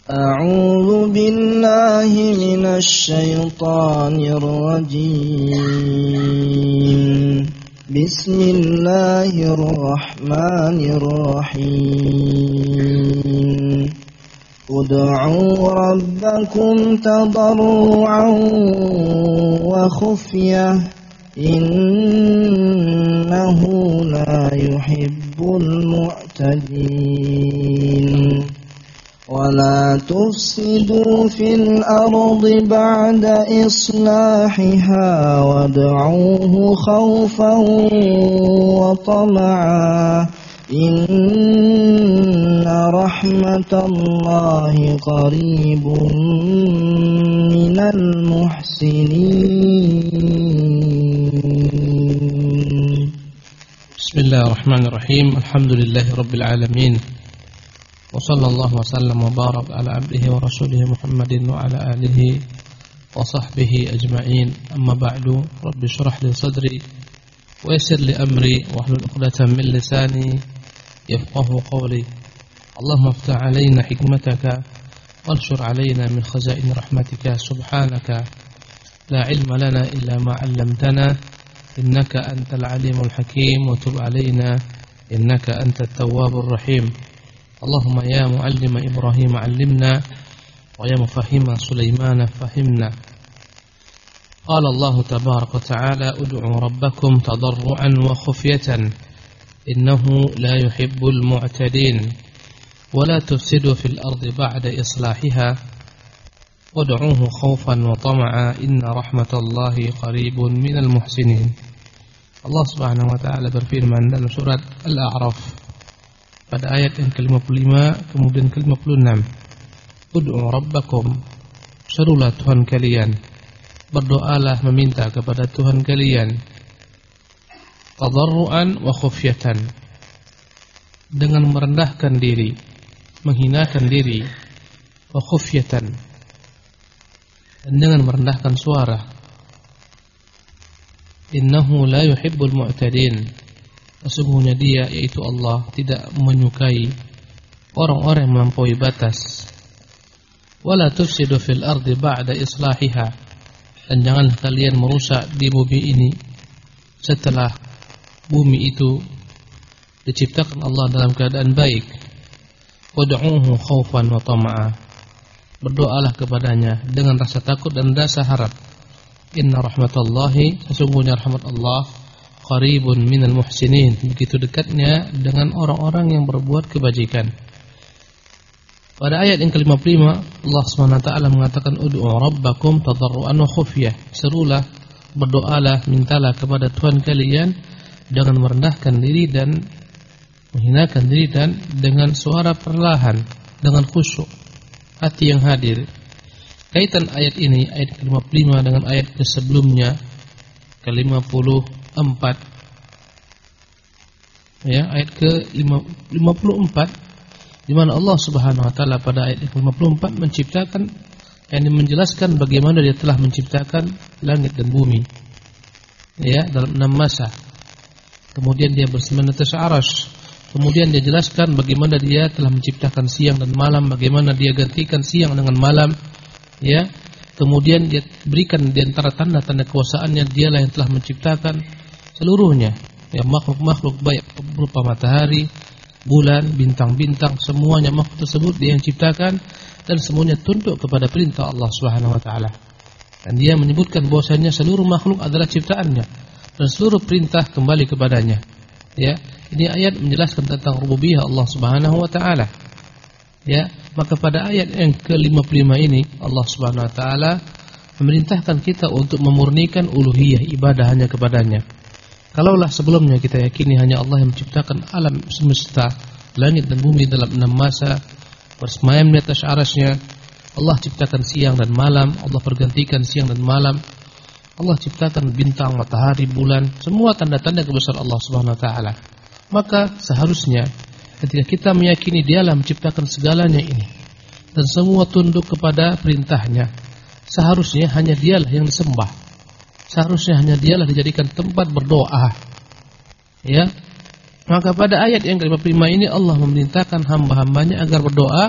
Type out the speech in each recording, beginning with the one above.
أعوذ بالله من الشيطان الرجيم بسم الله الرحمن الرحيم ادعوا ربكم تضرعا وخفية إنه لا يحب المعتدين ولا تفسدوا في الأرض بعد إصلاحها وادعوه خوفا وطمعا إن رحمة الله قريب من المحسنين. بسم الله الرحمن الرحيم. الحمد لله رب العالمين وصلى الله وسلم وبارك على عبده ورسوله محمد وعلى آله وصحبه أجمعين. أما بعد رب اشرح لي صدري ويسر لي أمري واحلل عقدة من لساني يفقه قولي. اللهم افتح علينا حكمتك وانشر علينا من خزائن رحمتك سبحانك لا علم لنا إلا ما علمتنا إنك أنت العليم الحكيم وتب علينا إنك أنت التواب الرحيم. اللهم يا معلم إبراهيم علمنا ويا مفهم سليمان فهمنا. قال الله تبارك وتعالى ادعوا ربكم تضرعا وخفية إنه لا يحب المعتدين ولا تفسدوا في الأرض بعد إصلاحها وادعوه خوفا وطمعا إن رحمة الله قريب من المحسنين. Allah Subhanahu wa taala berfirman dalam surat Al-A'raf pada ayat yang ke-55 kemudian ke-56. Ud'u rabbakum, serulah Tuhan kalian, berdoalah meminta kepada Tuhan kalian, tadarruan wa khufyatan, dengan merendahkan diri, menghinakan diri, wa khufyatan, dan dengan merendahkan suara. Innahu la yuhibbul mu'tadin, sesungguhnya dia, yaitu Allah, tidak menyukai orang-orang yang melampaui batas. Wala tufsidu fil ardi ba'da islahiha, dan jangan kalian merusak di bumi ini setelah bumi itu diciptakan Allah dalam keadaan baik. Wad'uhu khaufan wa tama'a, berdoalah kepadanya dengan rasa takut dan rasa harap. Inna rahmatallahi, sesungguhnya rahmat Allah, qaribun minal muhsinin, begitu dekatnya dengan orang-orang yang berbuat kebajikan. Pada ayat yang ke-55 Allah SWT mengatakan ud'u rabbakum tadarruan wa khufyah, serulah, berdoalah, mintalah kepada Tuhan kalian dengan merendahkan diri dan menghinakan diri dan dengan suara perlahan, dengan khusyuk, hati yang hadir. Kaitan ayat ini, ayat ke-55 dengan ayat sebelumnya ke-54, ya, ayat ke-54, di mana Allah Subhanahu wa taala pada ayat ke-54 menciptakan, menjelaskan bagaimana dia telah menciptakan langit dan bumi, ya, dalam 6 masa. Kemudian dia bersemayam di atas arsy. Kemudian dia jelaskan bagaimana dia telah menciptakan siang dan malam, bagaimana dia gantikan siang dengan malam, ya. Kemudian dia berikan di antara tanda-tanda kekuasaannya, dialah yang telah menciptakan seluruhnya, ya, makhluk-makhluk baik berupa matahari, bulan, bintang-bintang, semuanya makhluk tersebut dia yang ciptakan dan semuanya tunduk kepada perintah Allah Subhanahu wa taala. Dan dia menyebutkan bahwasanya seluruh makhluk adalah ciptaannya dan seluruh perintah kembali kepadanya. Ya, ini ayat menjelaskan tentang rububiyah Allah Subhanahu wa taala. Ya, maka pada ayat yang ke-55 ini Allah Subhanahu wa taala memerintahkan kita untuk memurnikan uluhiyah, ibadah hanya kepadanya. Kalaulah sebelumnya kita yakini hanya Allah yang menciptakan alam semesta, langit dan bumi dalam 6 masa, bersemayam di atas arasy-Nya, Allah ciptakan siang dan malam, Allah pergantikan siang dan malam, Allah ciptakan bintang, matahari, bulan, semua tanda-tanda kebesaran Allah Subhanahu wa taala. Maka seharusnya ketika kita meyakini dialah menciptakan segalanya ini dan semua tunduk kepada perintahnya, seharusnya hanya dialah yang disembah, seharusnya hanya dialah dijadikan tempat berdoa. Ya, maka pada ayat yang ke-55 ini Allah memerintahkan hamba-hambanya agar berdoa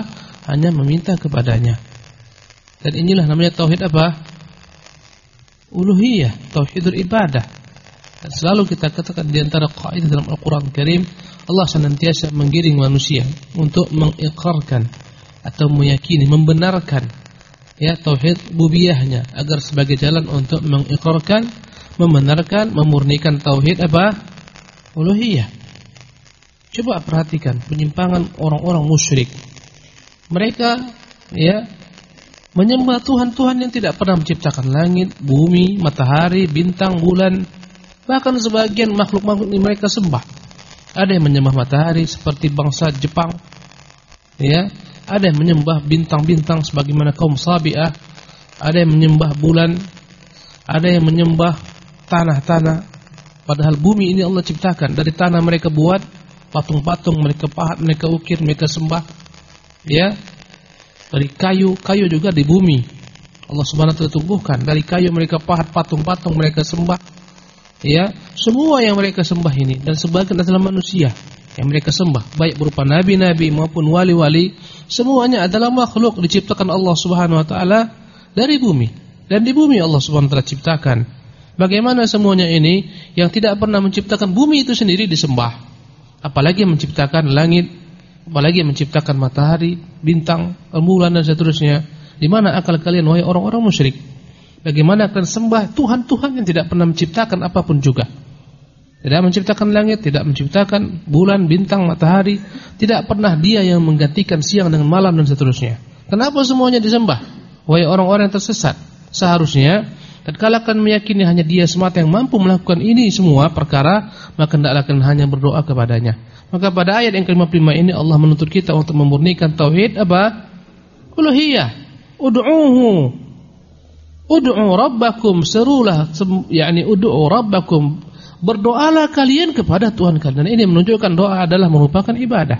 hanya meminta kepadanya. Dan inilah namanya tauhid apa? Uluhiyah, tauhidul ibadah. Dan selalu kita katakan di antara kaidah dalam Al-Qur'an Karim, Allah senantiasa menggiring manusia untuk mengikrarkan atau meyakini, membenarkan tauhid rububiyahnya, agar sebagai jalan untuk mengikrarkan, membenarkan, memurnikan tauhid apa? Uluhiyah. Coba perhatikan penyimpangan orang-orang musyrik. Mereka menyembah Tuhan-Tuhan yang tidak pernah menciptakan langit, bumi, matahari, bintang, bulan. Bahkan sebagian makhluk-makhluk ini mereka sembah. Ada yang menyembah matahari seperti bangsa Jepang. Ada yang menyembah bintang-bintang sebagaimana kaum Sabi'ah. Ada yang menyembah bulan. Ada yang menyembah tanah-tanah. Padahal bumi ini Allah ciptakan. Dari tanah mereka buat patung-patung, mereka pahat, mereka ukir, mereka sembah. Dari kayu juga di bumi Allah Subhanahu wa taala tumbuhkan. Dari kayu mereka pahat patung-patung, mereka sembah. Semua yang mereka sembah ini, dan sebagian adalah manusia yang mereka sembah, baik berupa nabi-nabi maupun wali-wali, semuanya adalah makhluk diciptakan Allah Subhanahu wa taala dari bumi. Dan di bumi Allah Subhanahu wa taala ciptakan. Bagaimana semuanya ini yang tidak pernah menciptakan bumi itu sendiri disembah, apalagi menciptakan langit, apalagi menciptakan matahari, bintang, rembulan dan seterusnya. Di mana akal kalian wahai orang-orang musyrik? Bagaimana akan sembah Tuhan-Tuhan yang tidak pernah menciptakan apapun juga? Tidak menciptakan langit, tidak menciptakan bulan, bintang, matahari, tidak pernah dia yang menggantikan siang dengan malam dan seterusnya. Kenapa semuanya disembah? Wahai orang-orang yang tersesat, seharusnya tatkala kalian meyakini hanya dia semata yang mampu melakukan ini semua perkara, maka hendaklah kalian hanya berdoa kepadanya. Maka pada ayat yang ke-55 ini Allah menuntut kita untuk memurnikan tauhid apa? Uluhiyah. Ud'u rabbakum, serulah, ud'u rabbakum, berdoalah kalian kepada Tuhan kalian. Dan ini menunjukkan doa adalah merupakan ibadah.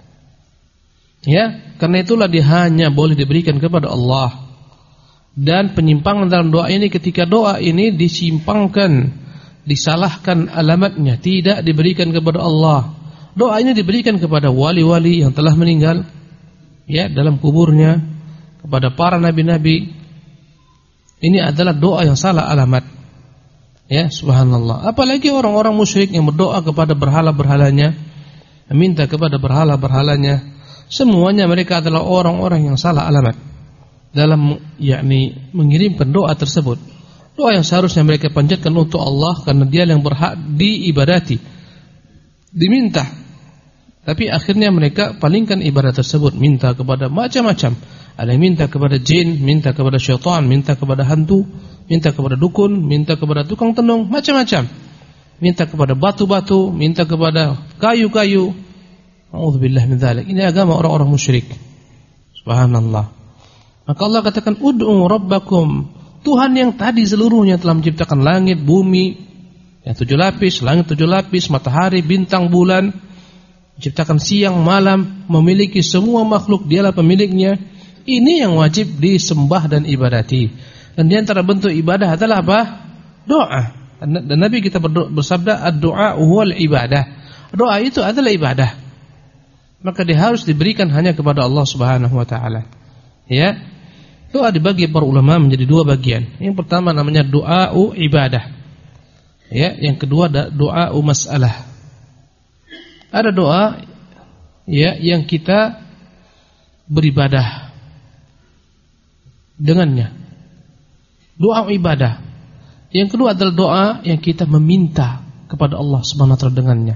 Karena itulah dia hanya boleh diberikan kepada Allah. Dan penyimpangan dalam doa ini, ketika doa ini disimpangkan, disalahkan alamatnya, tidak diberikan kepada Allah. Doa ini diberikan kepada wali-wali yang telah meninggal dalam kuburnya, kepada para nabi-nabi. Ini adalah doa yang salah alamat. Subhanallah. Apalagi orang-orang musyrik yang berdoa kepada berhala-berhalanya, meminta kepada berhala-berhalanya, semuanya mereka adalah orang-orang yang salah alamat dalam mengirimkan doa tersebut. Doa yang seharusnya mereka panjatkan untuk Allah, karena dia yang berhak diibadati, diminta. Tapi akhirnya mereka palingkan ibadah tersebut, minta kepada macam-macam. Ada yang minta kepada jin, minta kepada syaitan, minta kepada hantu, minta kepada dukun, minta kepada tukang tenung, macam-macam. Minta kepada batu-batu, minta kepada kayu-kayu. A'udzubillah min dzalik. Ini agama orang-orang musyrik. Subhanallah. Maka Allah katakan ud'u rabbakum, Tuhan yang tadi seluruhnya telah menciptakan langit, bumi, yang 7 lapis, langit 7 lapis, matahari, bintang, bulan, menciptakan siang, malam, memiliki semua makhluk, dialah pemiliknya. Ini yang wajib disembah dan ibadati. Dan di antara bentuk ibadah adalah apa? Doa. Dan Nabi kita bersabda, ad-du'a huwal ibadah. Doa itu adalah ibadah. Maka dia harus diberikan hanya kepada Allah Subhanahu wa taala. Doa dibagi para ulama menjadi 2 bagian. Yang pertama namanya doa ibadah. Yang kedua doa masalah. Ada doa yang kita beribadah dengannya, doa ibadah. Yang kedua adalah doa yang kita meminta kepada Allah Subhanahu wa taala dengannya.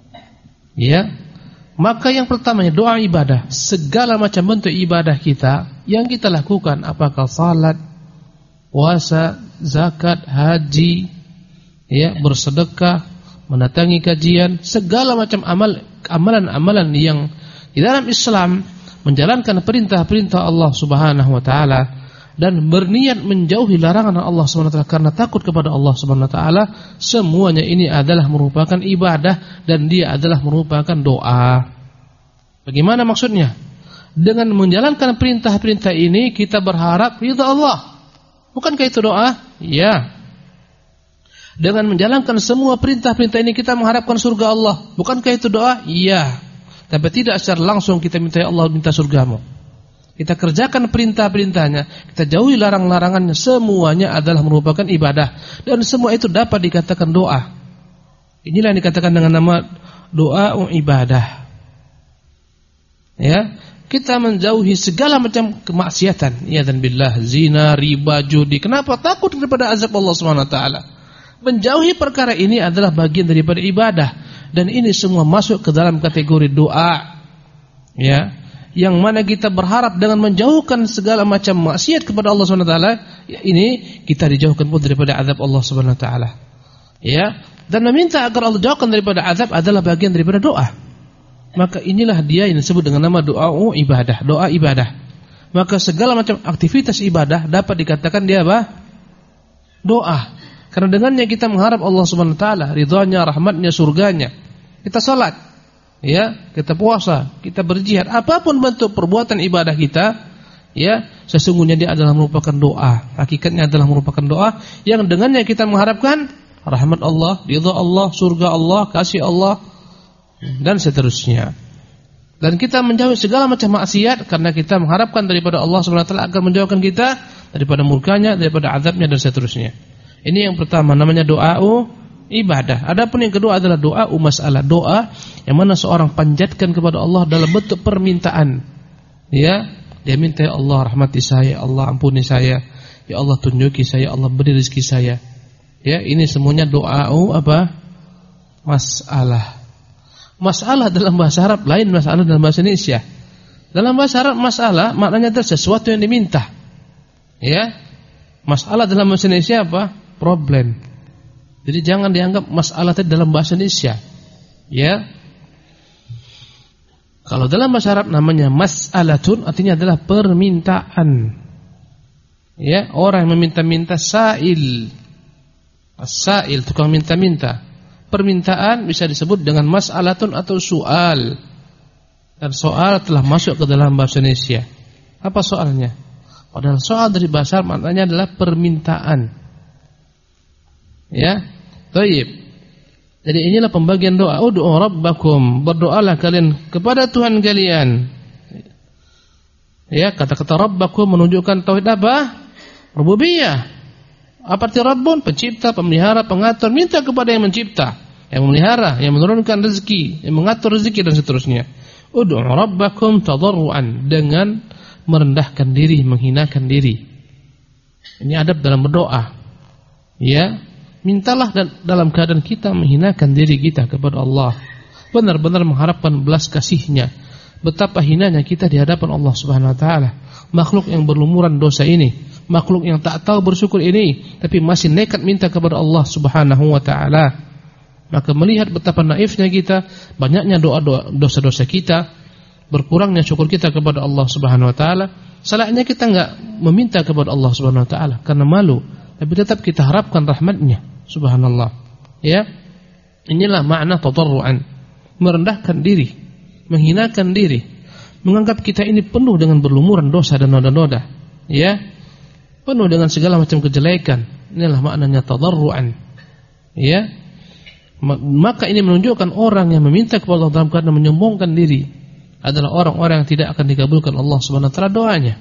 Maka yang pertamanya doa ibadah, segala macam bentuk ibadah kita yang kita lakukan, apakah salat, puasa, zakat, haji, bersedekah, mendatangi kajian, segala macam amalan-amalan yang di dalam Islam menjalankan perintah-perintah Allah Subhanahu wa taala dan berniat menjauhi larangan Allah Subhanahu wa taala karena takut kepada Allah Subhanahu wa taala, semuanya ini adalah merupakan ibadah dan dia adalah merupakan doa. Bagaimana maksudnya? Dengan menjalankan perintah-perintah ini kita berharap ridha Allah. Bukankah itu doa? Ya. Dengan menjalankan semua perintah-perintah ini kita mengharapkan surga Allah. Bukankah itu doa? Iya. Tapi tidak secara langsung kita minta, ya Allah minta surgamu. Kita kerjakan perintah-perintahnya, kita jauhi larang-larangannya, semuanya adalah merupakan ibadah. Dan semua itu dapat dikatakan doa. Inilah yang dikatakan dengan nama doa ibadah. Ya, kita menjauhi segala macam kemaksiatan, ya dan billah, zina, riba, judi. Kenapa? Takut daripada azab Allah Subhanahu wa taala. Menjauhi perkara ini adalah bagian daripada ibadah, dan ini semua masuk ke dalam kategori doa. Ya, yang mana kita berharap dengan menjauhkan segala macam maksiat kepada Allah Subhanahu wa taala, ini kita dijauhkan pun daripada azab Allah Subhanahu wa taala. Ya, dan meminta agar Allah jauhkan daripada azab adalah bagian daripada doa. Maka inilah dia yang disebut dengan nama doa ibadah, doa ibadah. Maka segala macam aktivitas ibadah dapat dikatakan dia apa? Doa. Karena dengannya kita mengharap Allah Subhanahu wa taala, ridhanya, rahmatnya, surganya. Kita salat, ya, kita puasa, kita berjihad, apapun bentuk perbuatan ibadah kita, ya, sesungguhnya dia adalah merupakan doa. Hakikatnya adalah merupakan doa yang dengannya kita mengharapkan rahmat Allah, ridha Allah, surga Allah, kasih Allah, dan seterusnya. Dan kita menjauhi segala macam maksiat karena kita mengharapkan daripada Allah Subhanahu wa taala agar menjauhkan kita daripada murkanya, daripada azabnya, dan seterusnya. Ini yang pertama, namanya doa ibadah. Adapun yang kedua adalah doa masalah, doa yang mana seorang panjatkan kepada Allah dalam bentuk permintaan. Ya, dia minta, ya Allah rahmati saya, Allah ampuni saya, ya Allah tunjuki saya, Allah beri rezeki saya. Ya, ini semuanya doa apa? Masalah. Masalah dalam bahasa Arab lain masalah dalam bahasa Indonesia. Dalam bahasa Arab masalah maknanya adalah sesuatu yang diminta. Ya. Masalah dalam bahasa Indonesia apa? Problem. Jadi jangan dianggap masalah itu dalam bahasa Indonesia. Ya. Kalau dalam bahasa Arab namanya mas'alatun, artinya adalah permintaan. Ya, orang yang meminta-minta, sa'il. As-sa'il, tukang minta-minta. Permintaan bisa disebut dengan mas'alatun atau soal. Dan soal telah masuk ke dalam bahasa Indonesia. Apa soalnya? Padahal soal dari bahasa Arab maknanya adalah permintaan. Ya, baik. Jadi inilah pembagian doa. Ud'u rabbakum, berdoalah kalian kepada Tuhan kalian. Ya, kata-kata rabbakum menunjukkan tauhid apa? Rububiyah. Apa arti Rabbun? Pencipta, pemelihara, pengatur. Minta kepada yang mencipta, yang memelihara, yang menurunkan rezeki, yang mengatur rezeki, dan seterusnya. Ud'u rabbakum tadarruan, dengan merendahkan diri, menghinakan diri. Ini adab dalam berdoa. Ya, mintalah dalam keadaan kita menghinakan diri kita kepada Allah, benar-benar mengharapkan belas kasih-Nya. Betapa hinanya kita di hadapan Allah Subhanahu wa taala. Makhluk yang berlumuran dosa ini, makhluk yang tak tahu bersyukur ini, tapi masih nekat minta kepada Allah Subhanahu wa taala. Maka melihat betapa naifnya kita, banyaknya dosa-dosa kita, berkurangnya syukur kita kepada Allah Subhanahu wa taala, salahnya kita enggak meminta kepada Allah Subhanahu wa taala karena malu, tapi tetap kita harapkan rahmat-Nya. Subhanallah. Ya. Inilah makna tadarruan, merendahkan diri, menghinakan diri, menganggap kita ini penuh dengan berlumuran dosa dan noda-noda. Ya. Penuh dengan segala macam kejelekan. Inilah maknanya tadarruan. Ya. Maka ini menunjukkan orang yang meminta kepada Allah dalam keadaan menyombongkan diri adalah orang-orang yang tidak akan dikabulkan Allah Subhanahu wa taala doanya.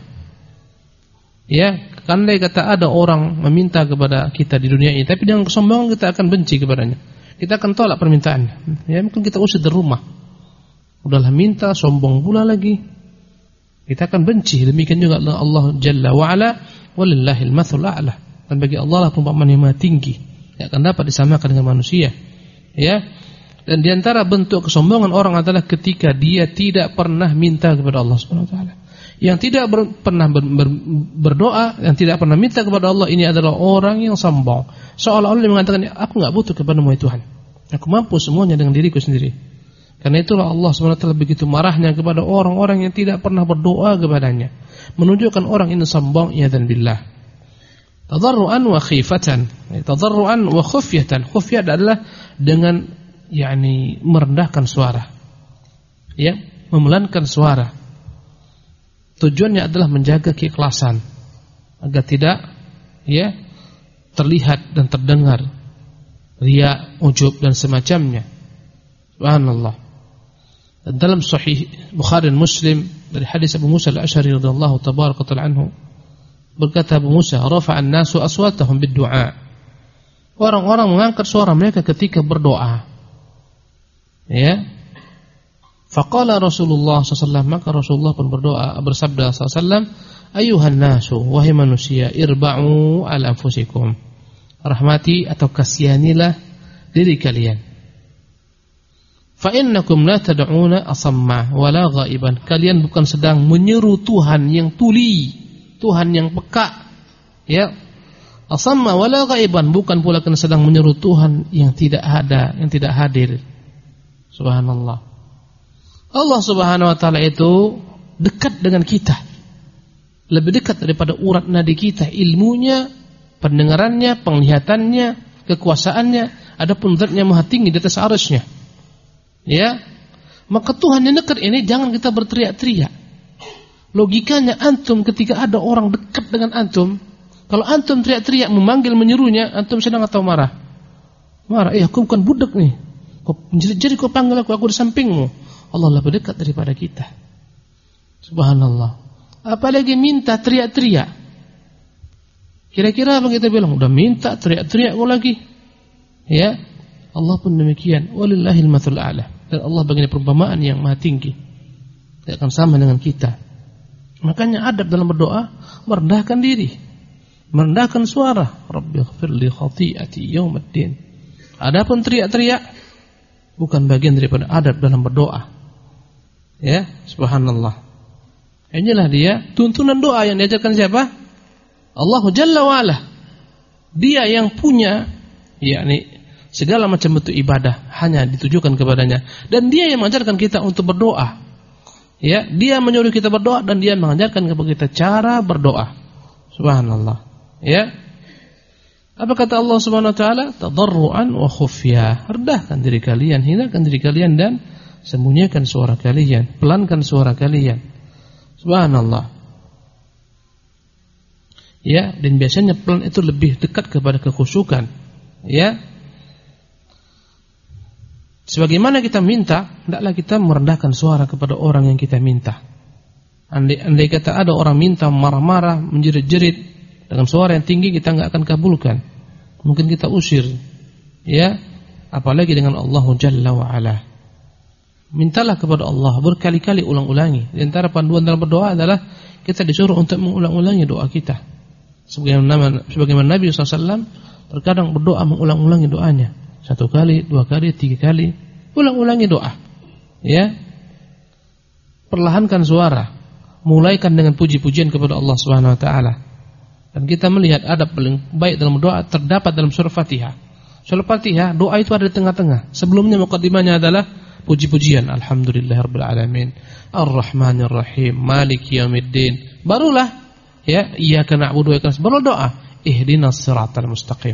Ya, andai kata ada orang meminta kepada kita di dunia ini, tapi dengan kesombongan kita akan benci kepadanya. Kita akan tolak permintaannya. Ya, mungkin kita usir dari rumah. Udahlah minta, sombong pula lagi. Kita akan benci. Demikian juga Allah Jalla wa Ala, walillahil matsul a'la. Dan bagi Allah lah perumpamaan yang maha tinggi, yang akan dapat disamakan dengan manusia. Ya. Dan di antara bentuk kesombongan orang adalah ketika dia tidak pernah minta kepada Allah Subhanahu wa taala. Yang tidak pernah berdoa, yang tidak pernah minta kepada Allah, ini adalah orang yang sombong. Seolah-olah dia mengatakan, aku enggak butuh kepada-Mu ya Tuhan. Aku mampu semuanya dengan diriku sendiri. Karena itulah Allah Subhanahu wa taala begitu marahnya kepada orang-orang yang tidak pernah berdoa kepadanya. Menunjukkan orang ini sombong, ya dan billah. Tadarruan wa khifatan. Tadarruan wa khufyatan. Khufyat adalah dengan merendahkan suara. Ya, memelankan suara. Tujuannya adalah menjaga keikhlasan agar tidak terlihat dan terdengar riya, ujub dan semacamnya. Subhanallah. dalam Sahih Bukhari dan Muslim dari hadis Abu Musa al-Asy'ari radhiyallahu tabaraka ta'ala anhu, berkata Abu Musa, rafa'an nasu aswatahum bid-du'a. Orang-orang mengangkat suara mereka ketika berdoa. Ya. Faqala Rasulullah sallallahu, maka Rasulullah pun berdoa, bersabda sallallahu, ayuhan nasu, wahai manusia, irba'u ala anfusikum. Rahmati atau kasihanilah diri kalian. Fa innakum la tad'una asamma wala ghaiban. Kalian bukan sedang menyeru Tuhan yang tuli, Tuhan yang peka. Ya. Asamma wala ghaiban, bukan pula kalian sedang menyeru Tuhan yang tidak ada, yang tidak hadir. Subhanallah. Allah Subhanahu wa taala itu dekat dengan kita. Lebih dekat daripada urat nadi kita, ilmunya, pendengarannya, penglihatannya, kekuasaannya, adapun zatnya maha tinggi di atas arasy-Nya. Ya. Maka Tuhan yang dekat ini jangan kita berteriak-teriak. Logikanya antum ketika ada orang dekat dengan antum, kalau antum teriak-teriak memanggil menyerunya, antum sedang atau marah? Marah. Aku bukan budak nih. Jadi kau panggil aku di sampingmu. Allah lebih dekat daripada kita. Subhanallah. Apalagi minta teriak-teriak. Kira-kira apa kita bilang? Udah minta teriak-teriak kau lagi. Ya. Allah pun demikian. Walillahil matsul a'la. Dan Allah bagian perumpamaan yang maha tinggi. Tidak akan sama dengan kita. Makanya adab dalam berdoa, merendahkan diri, merendahkan suara. Rabbighfir li khati'ati yaumiddin. Adapun teriak-teriak bukan bagian daripada adab dalam berdoa. Ya, subhanallah. Inilah dia tuntunan doa yang diajarkan siapa? Allah Jalla wa Ala. Dia yang punya yakni segala macam bentuk ibadah hanya ditujukan kepadanya, dan dia yang mengajarkan kita untuk berdoa. Ya, dia menyuruh kita berdoa dan dia mengajarkan kepada kita cara berdoa. Subhanallah. Ya. Apa kata Allah Subhanahu wa taala? Tadarruan wa khufya. Rendahkan diri kalian, hinakan diri kalian dan sembunyikan suara kalian, pelankan suara kalian. Subhanallah. Ya, dan biasanya pelan itu lebih dekat kepada kekhusyukan. Ya. Sebagaimana kita minta, hendaklah kita merendahkan suara kepada orang yang kita minta. Andai kata ada orang minta marah-marah, menjerit-jerit dengan suara yang tinggi, kita enggak akan kabulkan. Mungkin kita usir. Ya, apalagi dengan Allah Jalla wa Ala. Mintalah kepada Allah berkali-kali, ulang-ulangi. Di antara panduan dalam berdoa adalah kita disuruh untuk mengulang-ulangi doa kita. Sebagaimana Nabi SAW terkadang berdoa mengulang-ulangi doanya. 1 kali, 2 kali, 3 kali, ulang-ulangi doa. Ya. Perlahankan suara, mulaikan dengan puji-pujian kepada Allah Subhanahu wa taala. Dan kita melihat adab paling baik dalam doa terdapat dalam surah Fatihah. Surah Fatihah, doa itu ada di tengah-tengah. Sebelumnya mukadimahnya adalah puji-pujian. Alhamdulillahirabbil alamin, Ar-Rahmanir Rahim, Maliki Yaumiddin. Barulah ya, iyyaka na'budu wa iyyaka nasta'in. Baru doa, ihdinas siratal mustaqim.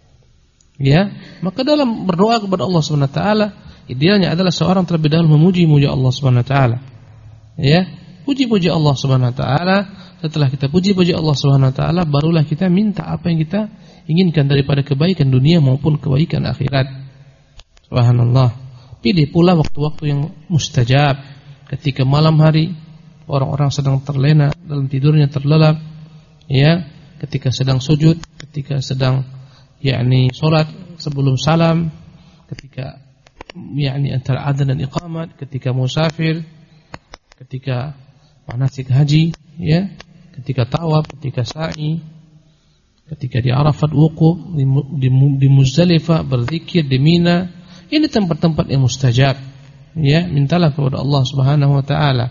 Ya, maka dalam berdoa kepada Allah Subhanahu wa taala, idealnya adalah seorang terlebih dahulu memuji-muji Allah Subhanahu wa taala. Ya, puji-puji Allah Subhanahu wa taala. Setelah kita puji-puji Allah Subhanahu wa taala, barulah kita minta apa yang kita inginkan daripada kebaikan dunia maupun kebaikan akhirat. Subhanallah. Pilih pula waktu-waktu yang mustajab. Ketika malam hari orang-orang sedang terlena dalam tidurnya terlelap, ya, ketika sedang sujud, ketika sedang yakni salat sebelum salam, ketika yakni antara adzan dan iqamat, ketika musafir, ketika manasik haji, ya, ketika tawaf, ketika sa'i, ketika di Arafat wukuf, di Muzdalifah berzikir, di Mina. Ini tempat-tempat yang mustajab. Ya, mintalah kepada Allah Subhanahu wa taala.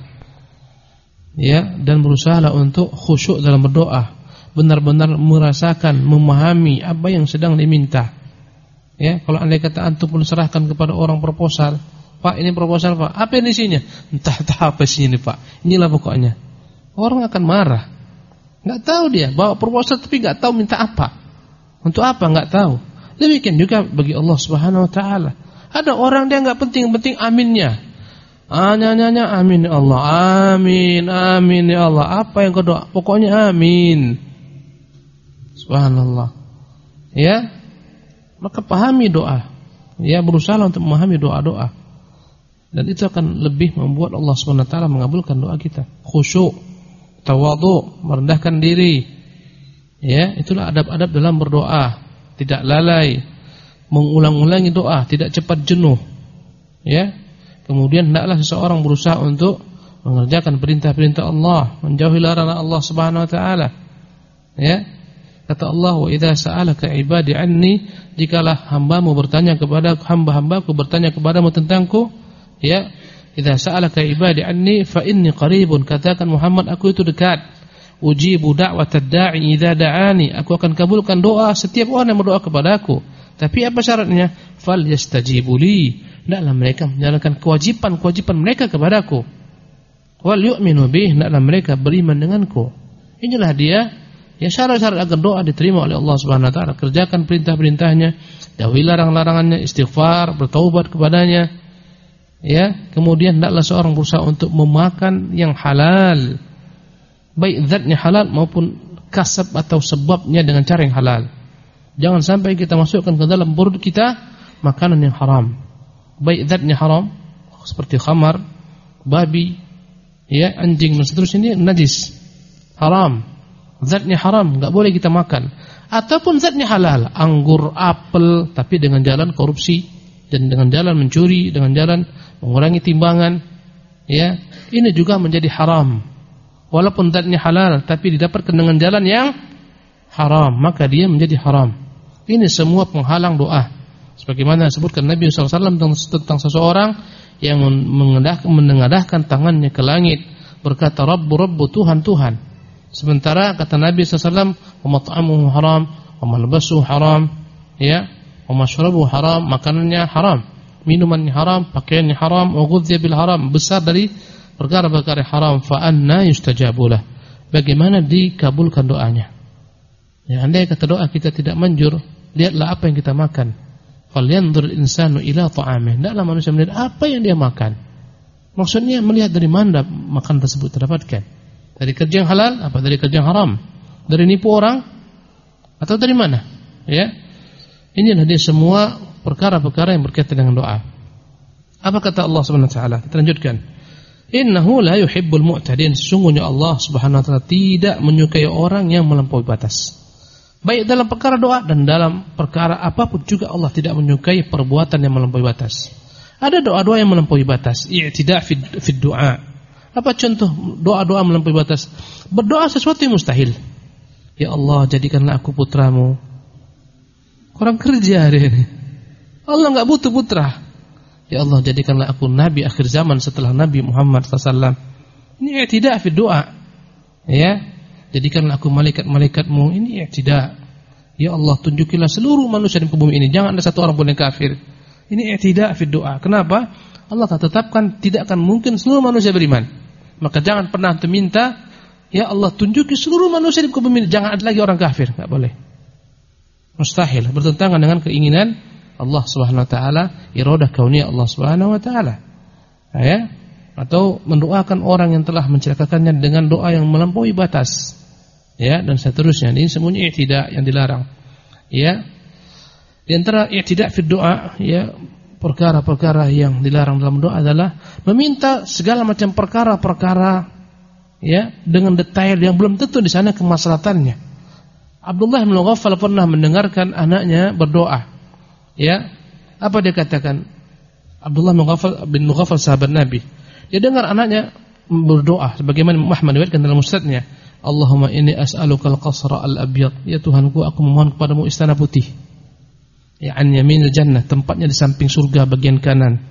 Ya, dan berusahalah untuk khusyuk dalam berdoa. Benar-benar merasakan, memahami apa yang sedang diminta. Ya, kalau andai kata antum pun serahkan kepada orang proposal, Pak, ini proposal Pak, apa ini isinya? Entah apa isinya ini Pak. Inilah pokoknya. Orang akan marah. Enggak tahu dia bawa proposal tapi enggak tahu minta apa. Untuk apa enggak tahu. Demikian juga bagi Allah Subhanahu wa taala. Ada orang dia enggak penting aminnya. Nyanyi amin ya Allah, amin, amin ya Allah. Apa yang kau doa? Pokoknya amin. Subhanallah. Ya, maka pahami doa. Ya, berusaha untuk memahami doa-doa. Dan itu akan lebih membuat Allah SWT mengabulkan doa kita. Khusyuk, tawadhu, merendahkan diri. Ya, itulah adab-adab dalam berdoa. Tidak lalai, mengulang-ulangi doa, tidak cepat jenuh. Ya. Kemudian hendaklah seseorang berusaha untuk mengerjakan perintah-perintah Allah, menjauhi larangan Allah Subhanahu wa taala. Ya. Kata Allah, "Wa idza sa'alaka 'ibadi 'anni", jikalah hamba-Mu bertanya kepada hamba-hambaku bertanya kepadamu tentangku, ya, idza sa'alaka 'ibadi 'anni fa inni qaribun, katakan Muhammad, aku itu dekat. Ujibu da'watad da'i idza da'ani, aku akan kabulkan doa setiap orang yang berdoa kepadaku. Tapi apa syaratnya? Falyastajibu li, hendaklah mereka menjalankan kewajiban mereka kepadaku. Wal yu'minu bih, hendaklah mereka beriman denganku. Inilah dia ya syarat-syarat agar doa diterima oleh Allah Subhanahu wa taala. Kerjakan perintah-perintahnya, jauhi larang-larangannya, istighfar, bertaubat kepadanya. Ya, kemudian hendaklah seorang berusaha untuk memakan yang halal. Baik zatnya halal maupun kasab atau sebabnya dengan cara yang halal. Jangan sampai kita masukkan ke dalam perut kita makanan yang haram. Baik zatnya haram seperti khamar, babi, ya, anjing dan seterusnya, ini najis, haram. Zatnya haram, enggak boleh kita makan. Ataupun zatnya halal, anggur, apel, tapi dengan jalan korupsi dan dengan jalan mencuri, dengan jalan mengurangi timbangan, ya, ini juga menjadi haram. Walaupun zatnya halal, tapi didapatkan dengan jalan yang haram, maka dia menjadi haram. Ini semua penghalang doa. Sebagaimana disebutkan Nabi SAW tentang seseorang yang menengadahkan tangannya ke langit, berkata, Rabbu, Rabbu, Tuhan, Tuhan. Sementara kata Nabi SAW, wa mat'amuhu haram, wa malbasuhu haram, ya, wa mashrabuhu haram, makanannya haram, minumannya haram, pakaiannya haram, wa ghudhiya bil haram, besar dari perkara-perkara haram, fa anna yustajabulah, bagaimana dikabulkan doanya? Ya, andai kata doa kita tidak manjur, lihatlah apa yang kita makan. Falyanzur al-insanu ila ta'amih, hendaklah manusia melihat apa yang dia makan. Maksudnya melihat dari mana makan tersebut terdapatkan. Dari kerja yang halal, apa dari kerja yang haram? Dari nipu orang atau dari mana? Ya. Inilah dia semua perkara-perkara yang berkaitan dengan doa. Apa kata Allah Subhanahu wa taala? Kita lanjutkan. Innahu la yuhibbul mu'tadin, sesungguhnya Allah Subhanahu wa taala tidak menyukai orang yang melampaui batas. Baik dalam perkara doa dan dalam perkara apapun juga Allah tidak menyukai perbuatan yang melampaui batas. Ada doa-doa yang melampaui batas, i'tida' fi du'a. Apa contoh doa-doa melampaui batas? Berdoa sesuatu yang mustahil. Ya Allah, jadikanlah aku putramu. Kurang kerja hari ini. Allah enggak butuh putra. Ya Allah, jadikanlah aku nabi akhir zaman setelah Nabi Muhammad SAW. Ini i'tida' fi du'a. Ya, jadikanlah aku malaikat-malaikatmu. Ini i'tida'. Ya Allah, tunjukilah seluruh manusia di bumi ini, jangan ada satu orang pun yang kafir. Ini i'tida' fi du'a. Kenapa? Allah telah tetapkan tidak akan mungkin seluruh manusia beriman. Maka jangan pernah minta, ya Allah tunjuki seluruh manusia di bumi ini, jangan ada lagi orang kafir, enggak boleh. Mustahil, bertentangan dengan keinginan Allah Subhanahu wa taala, iradah kauniyah Allah Subhanahu wa taala. Ya, atau mendoakan orang yang telah mencelakakannya dengan doa yang melampaui batas. Ya, dan seterusnya. Ini semuanya i'tida' yang dilarang. Ya. Di antara i'tida' fi doa, ya, perkara-perkara yang dilarang dalam doa adalah meminta segala macam perkara-perkara, ya, dengan detail yang belum tentu di sana kemaslahatannya. Abdullah bin Mughaffal pernah mendengarkan anaknya berdoa. Ya, apa dia katakan? Abdullah bin Mughaffal sahabat Nabi. Dia dengar anaknya berdoa sebagaimana Muhammad riwayatkan dalam musnadnya. Allahumma inni as'aluka al-qasra al-abyad. Ya Tuhanku, aku memohon kepadamu istana putih. Ya, an yaminil jannah, tempatnya di samping surga bagian kanan.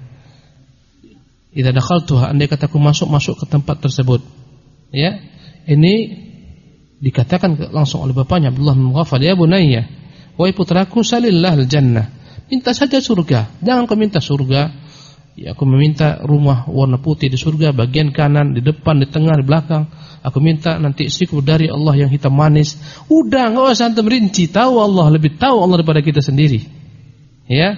Idza dakhaltuha, andai kataku masuk ke tempat tersebut. Ya, ini dikatakan langsung oleh bapaknya Abdullah bin Mughaffal, ya bunayya, wahai putraku, salillah al-jannah. Minta saja surga, jangan kau minta surga. Ya, aku meminta rumah warna putih di surga, bagian kanan, di depan, di tengah, di belakang. Aku minta nanti istriku dari Allah yang hitam manis. Udah, enggak usah antum rinci, tahu Allah, lebih tahu Allah daripada kita sendiri. Ya.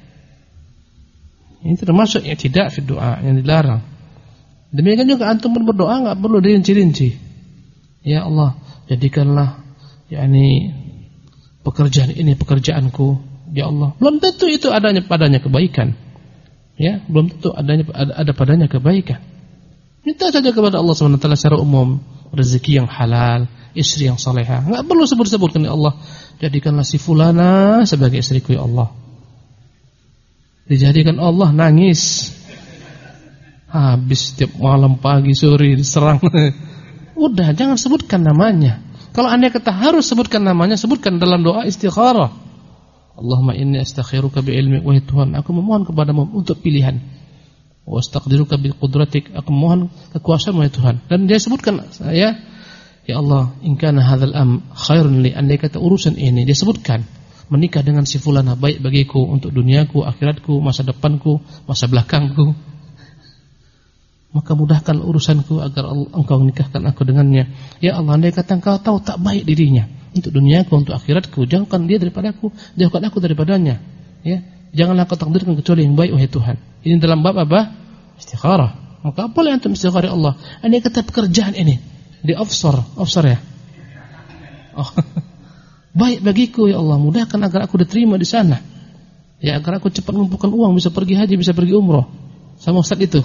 Ini termasuk i'tida' fi doa yang dilarang. Demikian juga antum berdoa enggak perlu dirinci-rinci. Ya Allah, jadikanlah yakni pekerjaan ini pekerjaanku, ya Allah. Belum tentu itu padanya kebaikan. Ya, belum tentu ada padanya kebaikan. Minta saja kepada Allah SWT secara umum, rezeki yang halal, istri yang salehah. Enggak perlu sebut-sebutkan ya Allah, jadikanlah si fulana sebagai istriku ya Allah. Dijadikan Allah nangis. Habis setiap malam, pagi, sore diserang. Udah, jangan sebutkan namanya. Kalau Anda kata harus sebutkan namanya, sebutkan dalam doa istikharah. Allahumma inni astakhiruka bi'ilmi, wahai Tuhan, aku memohon kepadamu untuk pilihan. Wa astaqdiruka biqudratik, aku memohon kekuasaan wahai Tuhan. Dan dia sebutkan ya Allah, in kana hadzal khairun li, andai kata urusan ini dia sebutkan menikah dengan si fulana baik bagiku untuk duniaku, akhiratku, masa depanku, masa belakangku. Maka mudahkan urusanku agar engkau nikahkan aku dengannya. Ya Allah, andai kata engkau tahu tak baik dirinya untuk duniaku, untuk akhiratku, jauhkan dia daripadaku, jauhkan aku daripadanya. Ya, janganlah kau takdirkan kecuali yang baik wahai Tuhan. Ini dalam bab apa? Istikharah. Maka apa yang antum istikharah Allah? Andai kata pekerjaan ini di offshore ya. Oh. Baik bagiku ya Allah, mudahkan agar aku diterima di sana. Ya, agar aku cepat mengumpulkan uang, bisa pergi haji, bisa pergi umroh. Sama ustaz itu.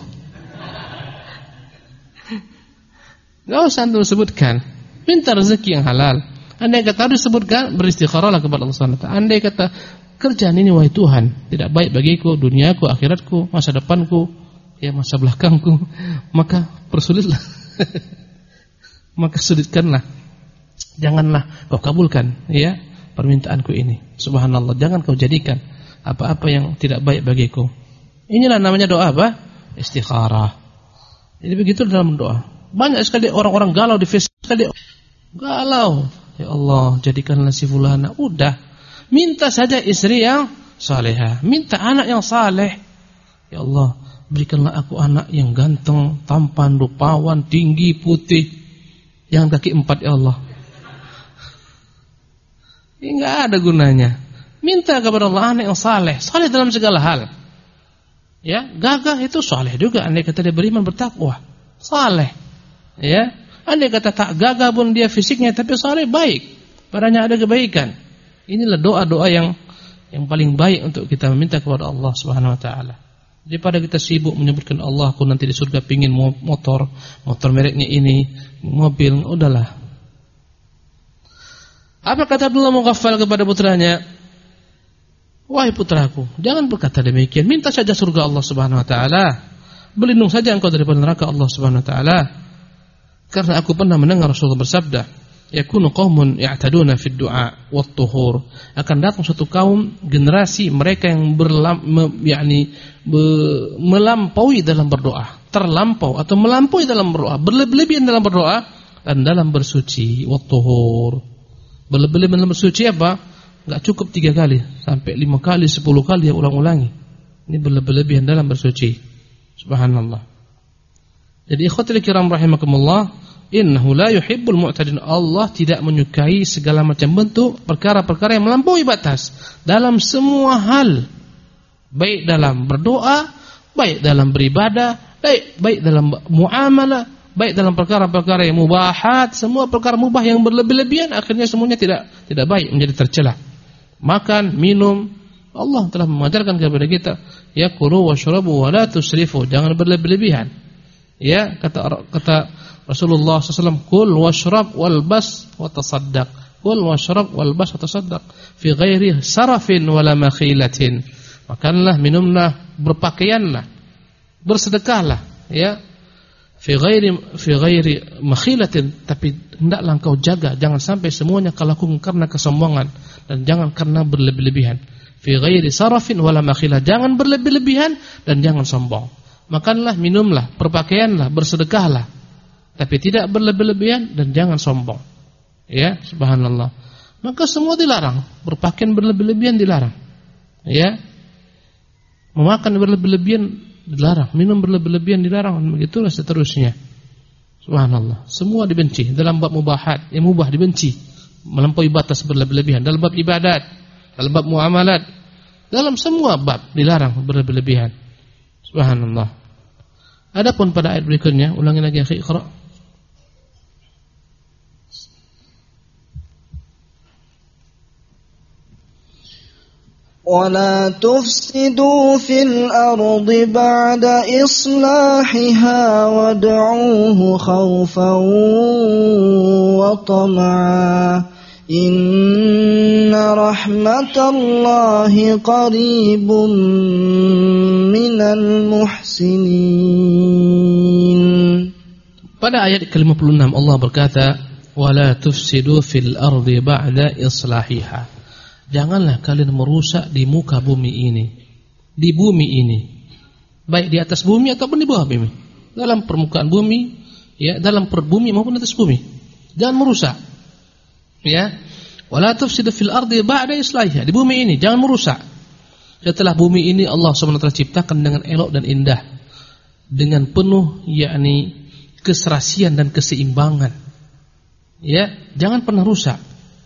Gak usah antum sebutkan. Minta rezeki yang halal. Andai kata harus disebutkan, beristikharahlah kepada Allah SWT. Andai kata kerjaan ini wahai Tuhan tidak baik bagiku, duniaku, akhiratku, masa depanku, ya masa belakangku, maka persulitlah. Maka sulitkanlah. Janganlah kau kabulkan ya permintaanku ini. Subhanallah, jangan kau jadikan apa-apa yang tidak baik bagiku. Inilah namanya doa apa? Istikharah. Jadi begitu dalam doa. Banyak sekali orang-orang galau di Facebook sekali. Galau. Ya Allah, jadikanlah si fulana. Udah. Minta saja istri yang salehah. Minta anak yang saleh. Ya Allah, berikanlah aku anak yang ganteng, tampan, rupawan, tinggi, putih, yang kaki 4 ya Allah. Ini enggak ada gunanya. Minta kepada Allah anak yang saleh, saleh dalam segala hal. Ya, gagah itu saleh juga, andai kata dia beriman bertakwa, saleh. Ya, andai kata tak gagah pun dia fisiknya tapi saleh, baik, padanya ada kebaikan. Inilah doa-doa yang paling baik untuk kita meminta kepada Allah Subhanahu wa taala. Daripada kita sibuk menyebutkan Allah, aku nanti di surga pingin motor mereknya ini, mobil, udahlah. Apa kata Abdullah Mughaffal kepada putranya? Wahai putraku, jangan berkata demikian. Minta saja surga Allah Subhanahu wa taala. Berlindung saja engkau daripada neraka Allah Subhanahu wa taala. Karena aku pernah mendengar Rasulullah bersabda, yakunu qaumun ya'taduna fid du'a wat tuhur. Akan datang suatu kaum, generasi mereka yang melampaui dalam berdoa, terlampau atau melampaui dalam berdoa, berlebihan dalam berdoa dan dalam bersuci, wat tuhur. Berlebihan dalam bersuci apa? Enggak cukup 3 kali, sampai 5 kali, 10 kali dia ulang-ulangi. Ini berlebihan dalam bersuci. Subhanallah. Jadi ikhwatul kiram rahimakumullah, innahu la yuhibbul mu'tadin. Allah tidak menyukai segala macam bentuk perkara-perkara yang melampaui batas dalam semua hal, baik dalam berdoa, baik dalam beribadah, baik dalam muamalah, baik dalam perkara-perkara yang mubahat. Semua perkara mubah yang berlebih-lebihan akhirnya semuanya tidak baik, menjadi tercela. Makan, minum, Allah telah mengajarkan kepada kita, yakulu washrabu wa la tusrifu, jangan berlebih-lebihan. Ya, kata Rasulullah SAW, kul washrab walbas wa tasaddaq. Kul washrab walbas wa tasaddaq fi ghairi sarafin wala makhilatin. Makanlah, minumlah, berpakaianlah, bersedekahlah, ya. Fi ghairi makhilatin, tapi hendaklah engkau jaga jangan sampai semuanya kau lakukan karena kesombongan dan jangan karena berlebih-lebihan. Fi ghairi sarafin wala makhilah, jangan berlebih-lebihan dan jangan sombong. Makanlah, minumlah, berpakaianlah, bersedekahlah, tapi tidak berlebih-lebihan dan jangan sombong. Ya, subhanallah. Maka semua dilarang. Berpakaian berlebih-lebihan dilarang. Ya. Memakan berlebih-lebihan dilarang, minum berlebih-lebihan dilarang, begitulah seterusnya. Subhanallah. Semua dibenci dalam bab mubahat, yang mubah dibenci, melampaui batas berlebih-lebihan dalam bab ibadat, dalam bab muamalat, dalam semua bab dilarang berlebih-lebihan. Subhanallah. Adapun pada ayat berikutnya, ulangi lagi akhi, Iqra. ولا تفسدوا في الأرض بعد إصلاحها وادعوه خوفا وطمعا إن رحمة الله قريب من المحسنين. Pada ayat ke-56 Allah berkata, "Wala tufsidu fil ardi ba'da islahiha." Janganlah kalian merusak di muka bumi ini. Di bumi ini. Baik di atas bumi ataupun di bawah bumi. Dalam permukaan bumi, ya, dalam perut bumi maupun di atas bumi. Jangan merusak. Ya. Wala tufsidu fil ardi ba'da islahiha. Di bumi ini jangan merusak. Setelah bumi ini Allah SWT ciptakan dengan elok dan indah. Dengan penuh yakni keserasian dan keseimbangan. Ya, jangan pernah rusak.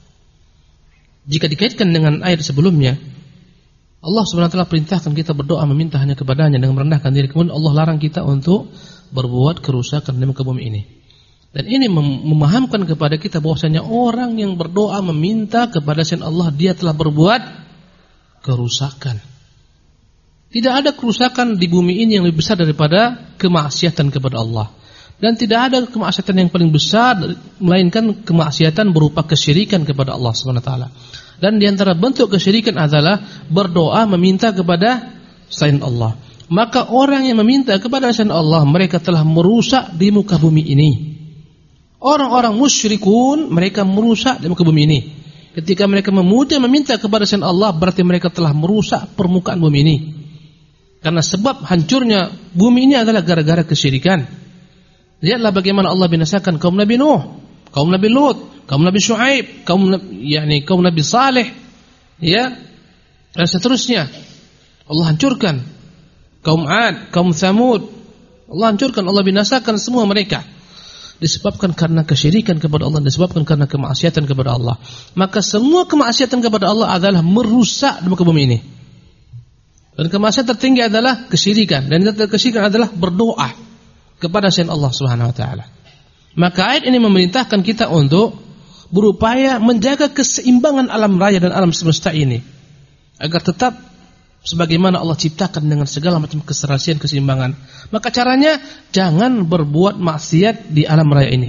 Jika dikaitkan dengan ayat sebelumnya, Allah SWT perintahkan kita berdoa meminta hanya kepadanya dengan merendahkan diri. Kemudian Allah larang kita untuk berbuat kerusakan di muka bumi ini. Dan ini memahamkan kepada kita bahwasanya orang yang berdoa meminta kepada selain Allah, dia telah berbuat kerusakan. Tidak ada kerusakan di bumi ini yang lebih besar daripada kemaksiatan kepada Allah. Dan tidak ada kemaksiatan yang paling besar melainkan kemaksiatan berupa kesyirikan kepada Allah SWT. Dan di antara bentuk kesyirikan adalah berdoa meminta kepada selain Allah. Maka orang yang meminta kepada selain Allah, mereka telah merusak di muka bumi ini. Orang-orang musyrikun, mereka merusak di muka bumi ini. Ketika mereka memuja meminta kepada selain Allah, berarti mereka telah merusak permukaan bumi ini. Karena sebab hancurnya bumi ini adalah gara-gara kesyirikan. Lihatlah bagaimana Allah binasakan kaum Nabi Nuh, kaum Nabi Lut, kaum Nabi Syuaib, kaum Nabi Saleh, ya, dan seterusnya. Allah hancurkan kaum Ad, kaum Tsamud. Allah hancurkan, Allah binasakan semua mereka. Disebabkan karena kesyirikan kepada Allah, disebabkan karena kemaksiatan kepada Allah. Maka semua kemaksiatan kepada Allah adalah merusak di muka bumi ini. Dan kemaksiatan tertinggi adalah kesyirikan, dan kesyirikan adalah berdoa kepada selain Allah Subhanahu wa taala. Maka ayat ini memerintahkan kita untuk berupaya menjaga keseimbangan alam raya dan alam semesta ini agar tetap sebagaimana Allah ciptakan dengan segala macam keserasian, keseimbangan. Maka caranya jangan berbuat maksiat di alam raya ini.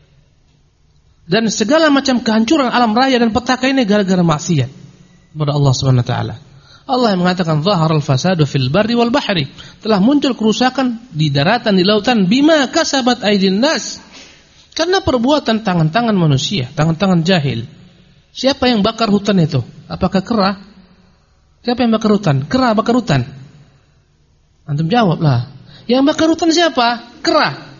Dan segala macam kehancuran alam raya dan petaka ini gara-gara maksiat kepada Allah Subhanahu wa taala. Allah yang mengatakan zaharal fasadu fil barri wal bahri, telah muncul kerusakan di daratan, di lautan, bima kasabat aydin nas, karena perbuatan tangan-tangan manusia, tangan-tangan jahil. Siapa yang bakar hutan itu? Apakah kera? Siapa yang bakar hutan? Kera bakar hutan. Antum jawablah. Yang bakar hutan siapa? Kera.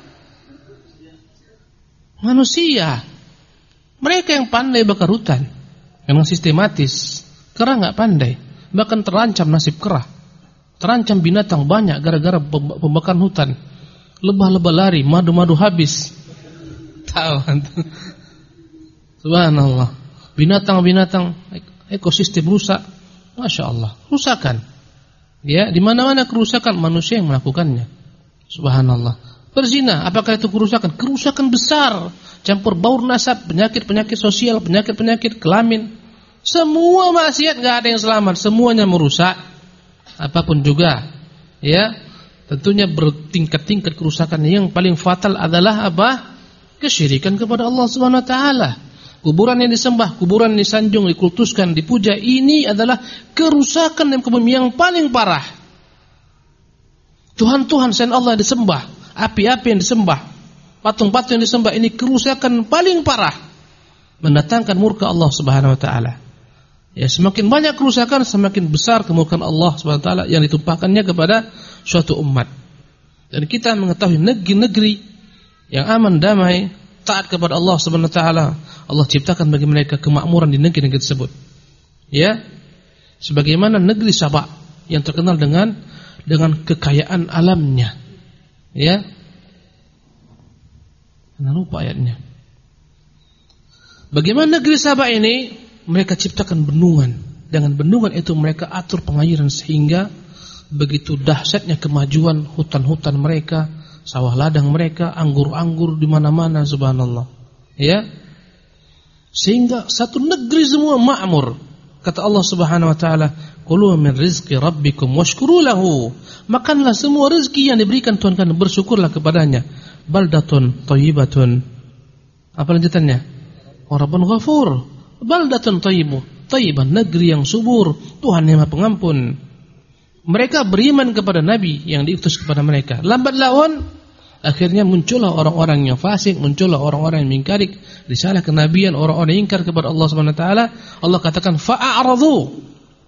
Manusia. Mereka yang pandai bakar hutan memang sistematis. Kera enggak pandai. Bahkan terancam nasib kera. Terancam binatang banyak gara-gara pembakaran hutan. Lebah-lebah lari, madu-madu habis. Tahu. Subhanallah. Binatang-binatang ekosistem rusak. Masya Allah. Rusakan. Ya, di mana-mana kerusakan, manusia yang melakukannya. Subhanallah. Berzina, apakah itu kerusakan? Kerusakan besar. Campur baur nasab, penyakit-penyakit sosial, penyakit-penyakit kelamin. Semua maksiat enggak ada yang selamat, semuanya merusak. Apapun juga, ya. Tentunya bertingkat-tingkat kerusakan. Yang paling fatal adalah apa? Kesyirikan kepada Allah Subhanahu wa taala. Kuburan yang disembah, kuburan yang disanjung, dikultuskan, dipuja, ini adalah kerusakan yang paling parah. Tuhan-tuhan selain Allah yang disembah, api-api yang disembah, patung-patung yang disembah, ini kerusakan paling parah, mendatangkan murka Allah Subhanahu wa taala. Ya, semakin banyak kerusakan, semakin besar kemurkaan Allah Subhanahu wa taala yang ditumpahkannya kepada suatu umat. Dan kita mengetahui negeri-negeri yang aman, damai, taat kepada Allah Subhanahu wa taala, Allah ciptakan bagi mereka kemakmuran di negeri-negeri tersebut. Ya. Sebagaimana negeri Sabah yang terkenal dengan kekayaan alamnya. Ya. Saya lupa ayatnya. Bagaimana negeri Sabah ini? Mereka ciptakan bendungan. Dengan bendungan itu mereka atur pengairan sehingga begitu dahsyatnya kemajuan hutan-hutan mereka, sawah ladang mereka, anggur-anggur di mana-mana, subhanallah. Ya. Sehingga satu negeri semua makmur. Kata Allah Subhanahu wa taala, "Kulu min rizqi rabbikum washkuru lahu." Makanlah semua rezeki yang diberikan Tuhan kalian, bersyukurlah kepadanya. Baldatun thayyibatun. Apa lanjutannya? Wa rabbun ghafur. Baldatun thayyiban, negeri yang subur, Tuhan yang Maha Pengampun. Mereka beriman kepada nabi yang diutus kepada mereka. Lambat laun akhirnya muncullah orang-orang yang fasik, muncullah orang-orang yang mengingkari risalah kenabian, orang-orang yang ingkar kepada Allah Subhanahu wa taala. Allah katakan fa'aradu.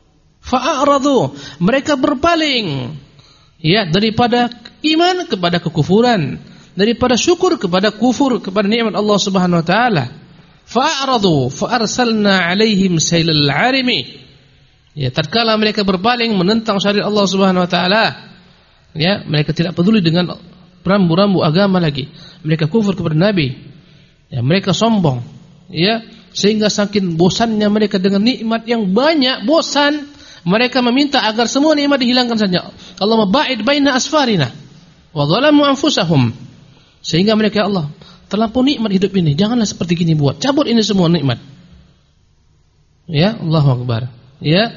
Mereka berpaling ya daripada iman kepada kekufuran, daripada syukur kepada kufur kepada nikmat Allah Subhanahu wa taala. Fa'aradu fa'arsalna 'alaihim sailal 'arimi. Ya, tatkala mereka berpaling menentang syariat Allah Subhanahu wa taala, ya, mereka tidak peduli dengan rambu-rambu agama lagi. Mereka kufur kepada nabi. Ya, mereka sombong, ya, sehingga saking bosannya mereka dengan nikmat yang banyak, bosan, mereka meminta agar semua nikmat dihilangkan saja. Allahumma ba'id baina asfarina wa dhalamu anfusahum. Sehingga mereka, Allah, terlampau nikmat hidup ini, janganlah seperti gini buat. Cabut ini semua nikmat. Ya, Allahu akbar. Ya,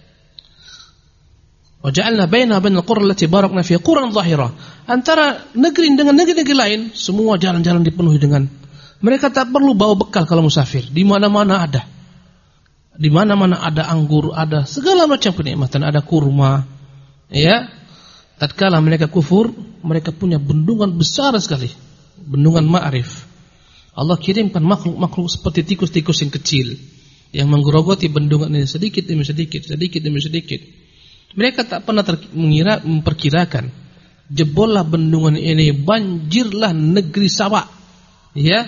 waja'alna baina bainal qura allati barakna fi quran zahira. Antara negeri dengan negeri-negeri lain, semua jalan-jalan dipenuhi dengan. Mereka tak perlu bawa bekal kalau musafir. Di mana-mana ada. Di mana-mana ada anggur, ada segala macam kenikmatan, ada kurma. Ya. Tatkala mereka kufur, mereka punya bendungan besar sekali. Bendungan ma'rif. Allah kirimkan makhluk-makhluk seperti tikus-tikus yang kecil yang menggerogoti bendungan ini sedikit demi sedikit. Mereka tak pernah memperkirakan jebollah bendungan ini, banjirlah negeri Sabah. Ya.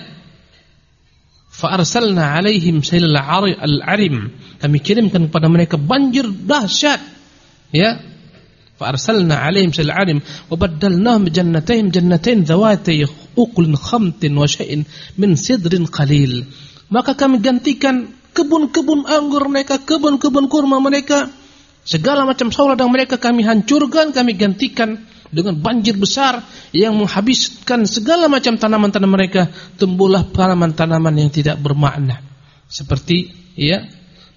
Fa arsalna 'alaihim sailal 'arim. Kami kirimkan kepada mereka banjir dahsyat. Ya. Fa arsalna 'alaihim sailal 'arim wa baddalnahum jannatain dhawatay uqlin khamtin wa shay'in min sidrin qalil. Maka kami gantikan kebun-kebun anggur mereka, kebun-kebun kurma mereka, segala macam sauladang mereka kami hancurkan, kami gantikan dengan banjir besar yang menghabiskan segala macam tanaman-tanaman mereka. Tumbuhlah tanaman-tanaman yang tidak bermakna, seperti ya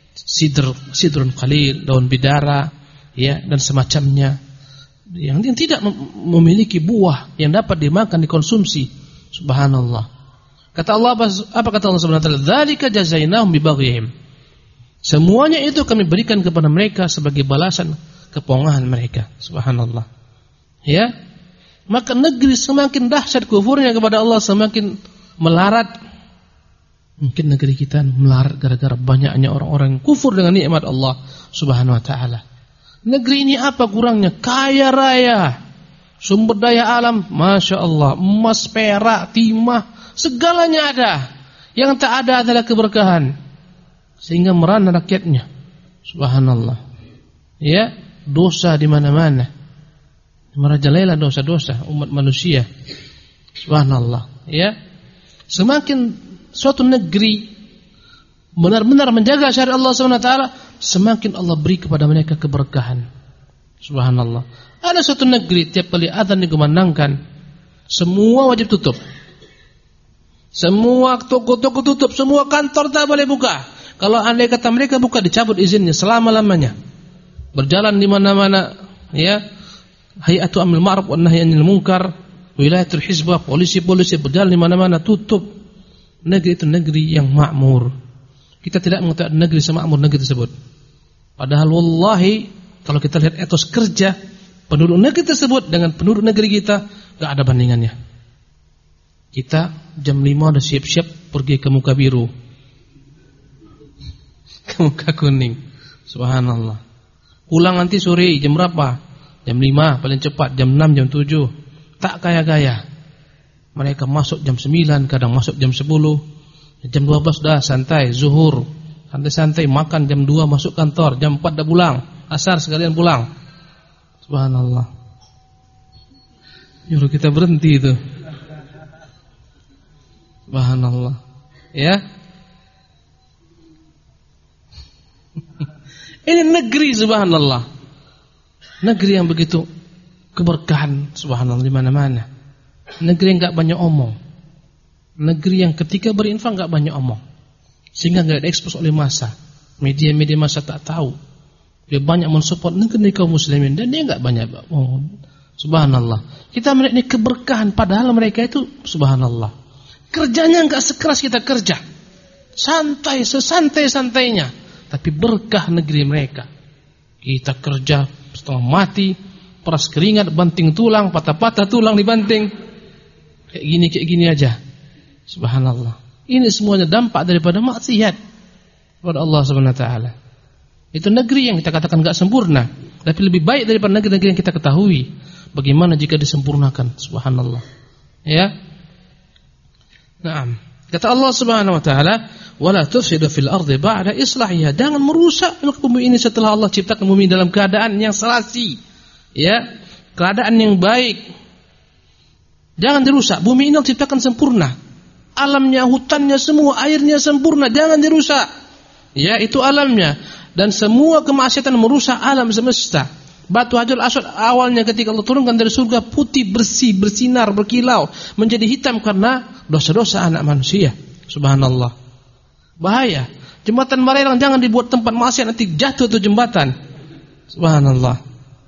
sidrun qalil, daun bidara, ya, dan semacamnya, yang tidak memiliki buah yang dapat dimakan, dikonsumsi. Subhanallah. Kata Allah, apa kata Allah Subhanahu wa taala? Dzalika jazainahum bibaghihim. Semuanya itu kami berikan kepada mereka sebagai balasan kepongahan mereka. Subhanallah. Ya. Maka negeri semakin dahsyat kufurnya kepada Allah, semakin melarat. Mungkin negeri kita melarat gara-gara banyaknya orang-orang yang kufur dengan nikmat Allah Subhanahu wa taala. Negeri ini apa kurangnya? Kaya raya, sumber daya alam, masya Allah, emas, perak, timah, segalanya ada. Yang tak ada adalah keberkahan, sehingga merana rakyatnya. Subhanallah. Ya, dosa di mana-mana, merajalela dosa-dosa umat manusia. Subhanallah. Ya, semakin suatu negeri benar-benar menjaga syariat Allah Subhanahu wa taala, semakin Allah beri kepada mereka keberkahan. Subhanallah. Ada suatu negeri tiap kali azan dikumandangkan, semua wajib tutup. Semua toko-toko tutup, semua kantor tak boleh buka. Kalau andai kata mereka buka, dicabut izinnya selama-lamanya. Berjalan di mana-mana, ya. Hay'atu amil ma'ruf wa nahyi 'anil munkar, wilayatul hizbah, polisi-polisi berjalan di mana-mana, tutup. Negeri itu negeri yang makmur. Kita tidak mengetahui negeri semakmur negeri tersebut. Padahal wallahi, kalau kita lihat etos kerja penduduk negeri tersebut dengan penduduk negeri kita, enggak ada bandingannya. Kita jam 5 udah siap-siap pergi ke muka biru, ke muka kuning. Subhanallah. Pulang nanti sore jam berapa? Jam 5 paling cepat, jam 6, jam 7. Tak gaya-gaya. Mereka masuk jam 9, kadang masuk jam 10. Jam 12 dah santai, zuhur. Santai-santai, makan jam 2 masuk kantor, jam 4 dah pulang. Asar sekalian pulang. Subhanallah. Nyuruh kita berhenti itu. Subhanallah. Ya. Ini negeri subhanallah. Negeri yang begitu keberkahan subhanallah di mana-mana. Negeri yang enggak banyak omong. Negeri yang ketika berinfak enggak banyak omong. Sehingga enggak diekspos oleh massa. Media-media masa tak tahu. Dia banyak mensupport negeri kaum muslimin dan dia enggak banyak. Oh, subhanallah. Kita melihat ini keberkahan padahal mereka itu subhanallah. Kerjanya enggak sekeras kita kerja. Santai, sesantai-santainya. Tapi berkah negeri mereka. Kita kerja setengah mati, peras keringat, banting tulang, patah-patah tulang dibanting. Kayak gini aja. Subhanallah. Ini semuanya dampak daripada maksiat kepada Allah Subhanahu wa taala. Itu negeri yang kita katakan enggak sempurna, tapi lebih baik daripada negeri-negeri yang kita ketahui. Bagaimana jika disempurnakan? Subhanallah. Ya. Naam. Kata Allah Subhanahu wa taala, "Wala tufsidu fil ardi ba'da islahiha." Jangan merusak bumi ini setelah Allah ciptakan bumi dalam keadaan yang serasi. Ya, keadaan yang baik. Jangan dirusak. Bumi ini Allah ciptakan sempurna. Alamnya, hutannya semua, airnya sempurna, jangan dirusak. Ya, itu alamnya. Dan semua kemaksiatan merusak alam semesta. Batu Hajar Aswad awalnya ketika Allah turunkan dari surga putih, bersih, bersinar, berkilau, menjadi hitam karena dosa-dosa anak manusia. Subhanallah. Bahaya. Jembatan Barelang jangan dibuat tempat maksiat, nanti jatuh tuh jembatan. Subhanallah.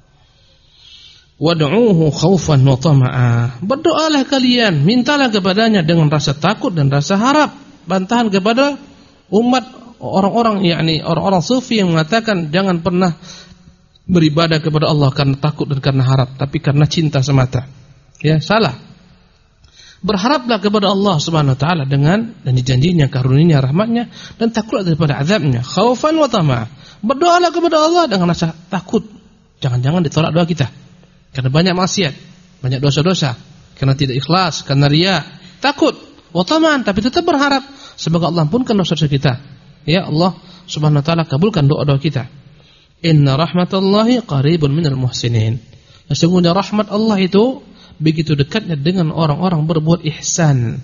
Wad'uuhu khaufan wa tama'a. Berdoalah kalian, mintalah kepadanya dengan rasa takut dan rasa harap. Bantahan kepada umat orang-orang, yakni orang-orang sufi yang mengatakan jangan pernah beribadah kepada Allah karena takut dan karena harap, tapi karena cinta semata. Ya, salah. Berharaplah kepada Allah Subhanahu wa taala dengan dan dijanjinya karunia rahmatnya dan takutlah daripada azabnya. Khaufan wa tama'a. Berdoalah kepada Allah dengan rasa takut. Jangan-jangan ditolak doa kita. Karena banyak maksiat, banyak dosa-dosa, karena tidak ikhlas, karena riya. Takut, wa tama'an, tapi tetap berharap semoga Allah ampunkan dosa-dosa kita. Ya Allah Subhanahu wa taala kabulkan doa-doa kita. Inna rahmatallahi qaribun minal muhsinin. Sesungguhnya rahmat Allah itu begitu dekatnya dengan orang-orang berbuat ihsan.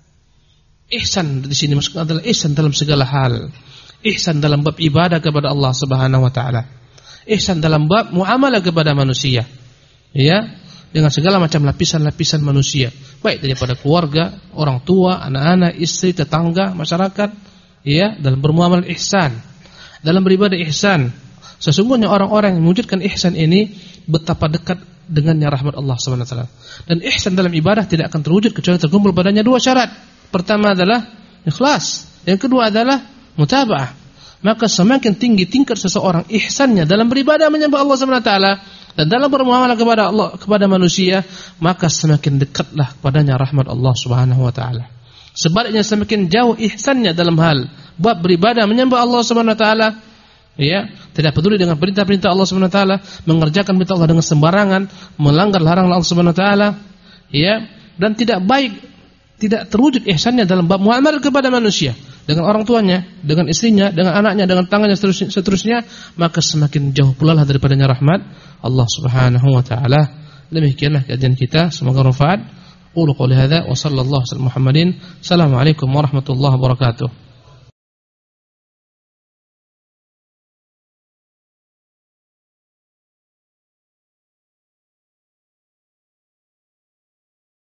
Ihsan di sini maksudnya adalah ihsan dalam segala hal. Ihsan dalam bab ibadah kepada Allah Subhanahu wa taala. Ihsan dalam bab muamalah kepada manusia. Ya, dengan segala macam lapisan-lapisan manusia, baik daripada keluarga, orang tua, anak-anak, istri, tetangga, masyarakat. Ya, dalam bermuamalah ihsan, dalam beribadah ihsan. Sesungguhnya orang-orang yang mewujudkan ihsan ini betapa dekat dengannya rahmat Allah Subhanahu wa taala. Dan ihsan dalam ibadah tidak akan terwujud kecuali terkumpul padanya dua syarat. Pertama adalah ikhlas, yang kedua adalah mutaba'ah. Maka semakin tinggi tingkat seseorang ihsannya dalam beribadah menyembah Allah Subhanahu wa taala dan dalam bermuamalah kepada Allah, kepada manusia, maka semakin dekatlah kepadanya rahmat Allah Subhanahu wa taala. Sebaliknya semakin jauh ihsannya dalam hal bab beribadah menyembah Allah Subhanahu wa taala, ya, tidak peduli dengan perintah-perintah Allah Subhanahu wa taala, mengerjakan perintah Allah dengan sembarangan, melanggar larangan Allah Subhanahu wa taala, ya, dan tidak baik, tidak terwujud ihsannya dalam bab muamalah kepada manusia, dengan orang tuanya, dengan istrinya, dengan anaknya, dengan tangannya seterusnya, maka semakin jauh pula lah daripadanya rahmat Allah Subhanahu wa taala. Demikianlah kajian kita, semoga bermanfaat. Qulu qouli hadza wa sallallahu alaihi wa sallam Muhammadin. Assalamualaikum warahmatullahi wabarakatuh.